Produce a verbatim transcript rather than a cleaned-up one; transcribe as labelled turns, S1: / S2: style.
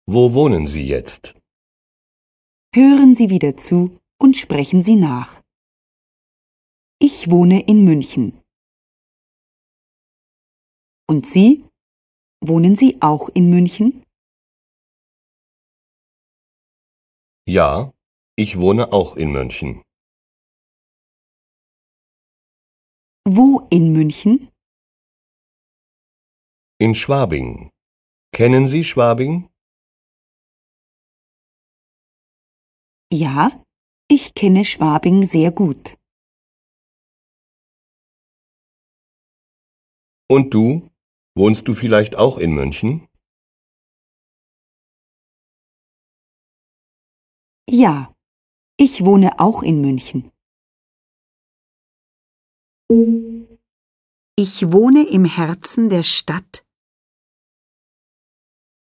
S1: Wo wohnen Sie jetzt?
S2: Hören Sie wieder zu und sprechen Sie nach. Ich wohne in München. Und Sie? Wohnen Sie auch in München?
S1: Ja, ich wohne auch in München.
S2: Wo in München?
S1: In Schwabing. Kennen Sie Schwabing?
S2: Ja, ich kenne Schwabing sehr gut.
S1: Und du? Wohnst du vielleicht auch in München?
S2: Ja, ich wohne auch in München.
S3: Ich wohne im Herzen der Stadt